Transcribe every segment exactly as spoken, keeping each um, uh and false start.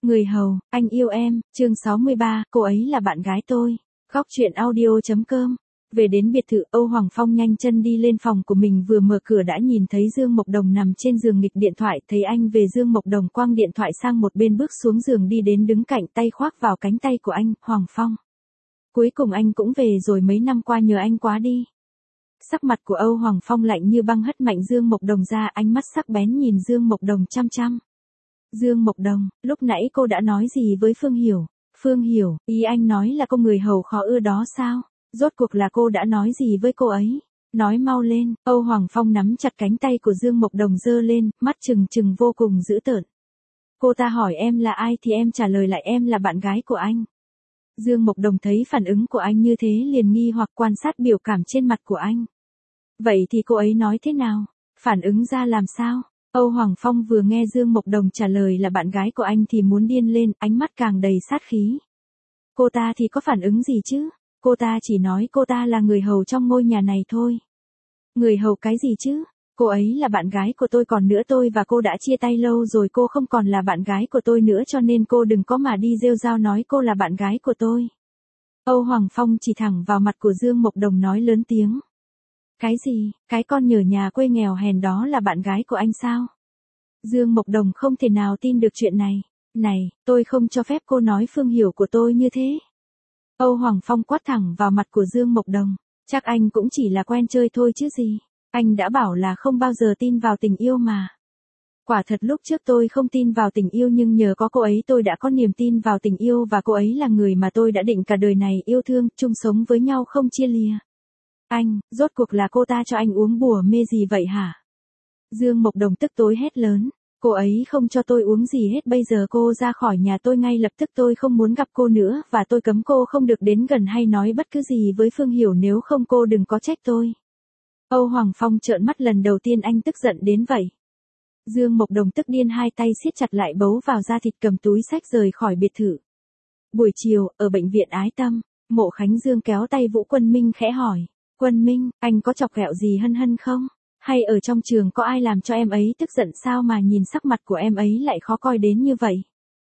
Người hầu, anh yêu em, chương sáu mươi ba, cô ấy là bạn gái tôi. Góc truyện audio.com. Về đến biệt thự, Âu Hoàng Phong nhanh chân đi lên phòng của mình, vừa mở cửa đã nhìn thấy Dương Mộc Đồng nằm trên giường nghịch điện thoại, thấy anh về Dương Mộc Đồng quăng điện thoại sang một bên, bước xuống giường đi đến đứng cạnh, tay khoác vào cánh tay của anh. Hoàng Phong, cuối cùng anh cũng về rồi, mấy năm qua nhờ anh quá đi. Sắc mặt của Âu Hoàng Phong lạnh như băng, hất mạnh Dương Mộc Đồng ra, ánh mắt sắc bén nhìn Dương Mộc Đồng chăm chăm. Dương Mộc Đồng, lúc nãy cô đã nói gì với Phương Hiểu? Phương Hiểu, ý anh nói là cô người hầu khó ưa đó sao? Rốt cuộc là cô đã nói gì với cô ấy? Nói mau lên. Âu Hoàng Phong nắm chặt cánh tay của Dương Mộc Đồng giơ lên, mắt trừng trừng vô cùng dữ tợn. Cô ta hỏi em là ai thì em trả lời lại em là bạn gái của anh. Dương Mộc Đồng thấy phản ứng của anh như thế liền nghi hoặc quan sát biểu cảm trên mặt của anh. Vậy thì cô ấy nói thế nào? Phản ứng ra làm sao? Âu Hoàng Phong vừa nghe Dương Mộc Đồng trả lời là bạn gái của anh thì muốn điên lên, ánh mắt càng đầy sát khí. Cô ta thì có phản ứng gì chứ? Cô ta chỉ nói cô ta là người hầu trong ngôi nhà này thôi. Người hầu cái gì chứ? Cô ấy là bạn gái của tôi, còn nữa tôi và cô đã chia tay lâu rồi, cô không còn là bạn gái của tôi nữa, cho nên cô đừng có mà đi rêu rao nói cô là bạn gái của tôi. Âu Hoàng Phong chỉ thẳng vào mặt của Dương Mộc Đồng nói lớn tiếng. Cái gì? Cái con nhờ nhà quê nghèo hèn đó là bạn gái của anh sao? Dương Mộc Đồng không thể nào tin được chuyện này. Này, tôi không cho phép cô nói Phương Hiểu của tôi như thế. Âu Hoàng Phong quát thẳng vào mặt của Dương Mộc Đồng. Chắc anh cũng chỉ là quen chơi thôi chứ gì. Anh đã bảo là không bao giờ tin vào tình yêu mà. Quả thật lúc trước tôi không tin vào tình yêu, nhưng nhờ có cô ấy tôi đã có niềm tin vào tình yêu, và cô ấy là người mà tôi đã định cả đời này yêu thương, chung sống với nhau không chia lìa. Anh, rốt cuộc là cô ta cho anh uống bùa mê gì vậy hả? Dương Mộc Đồng tức tối hét lớn. Cô ấy không cho tôi uống gì hết, bây giờ cô ra khỏi nhà tôi ngay lập tức, tôi không muốn gặp cô nữa, và tôi cấm cô không được đến gần hay nói bất cứ gì với Phương Hiểu, nếu không cô đừng có trách tôi. Âu Hoàng Phong trợn mắt, lần đầu tiên anh tức giận đến vậy. Dương Mộc Đồng tức điên, hai tay siết chặt lại bấu vào da thịt, cầm túi xách rời khỏi biệt thự. Buổi chiều, ở bệnh viện Ái Tâm, Mộ Khánh Dương kéo tay Vũ Quân Minh khẽ hỏi. Quân Minh, anh có chọc ghẹo gì Hân Hân không? Hay ở trong trường có ai làm cho em ấy tức giận sao mà nhìn sắc mặt của em ấy lại khó coi đến như vậy?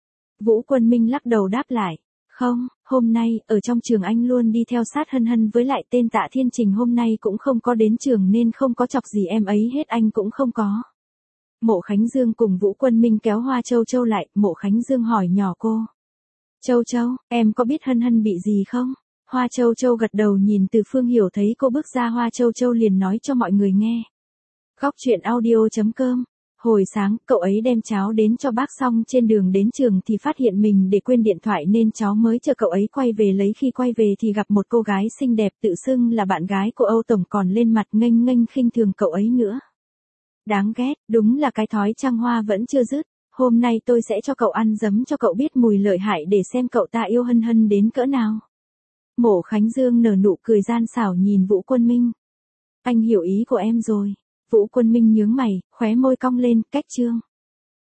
Vũ Quân Minh lắc đầu đáp lại. Không, hôm nay, ở trong trường anh luôn đi theo sát Hân Hân, với lại tên Tạ Thiên Trình hôm nay cũng không có đến trường nên không có chọc gì em ấy hết, anh cũng không có. Mộ Khánh Dương cùng Vũ Quân Minh kéo Hoa Châu Châu lại, Mộ Khánh Dương hỏi nhỏ cô. Châu Châu, em có biết Hân Hân bị gì không? Hoa Châu Châu gật đầu, nhìn từ Phương Hiểu thấy cô bước ra, Hoa Châu Châu liền nói cho mọi người nghe. Góc truyện audio.com. Hồi sáng, cậu ấy đem cháo đến cho bác, xong trên đường đến trường thì phát hiện mình để quên điện thoại nên cháu mới chờ cậu ấy quay về lấy. Khi quay về thì gặp một cô gái xinh đẹp tự xưng là bạn gái của Âu Tổng, còn lên mặt nghênh nghênh khinh thường cậu ấy nữa. Đáng ghét, đúng là cái thói trăng hoa vẫn chưa dứt. Hôm nay tôi sẽ cho cậu ăn giấm cho cậu biết mùi lợi hại, để xem cậu ta yêu Hân Hân đến cỡ nào. Mộ Khánh Dương nở nụ cười gian xảo nhìn Vũ Quân Minh. Anh hiểu ý của em rồi. Vũ Quân Minh nhướng mày, khóe môi cong lên, cách chương.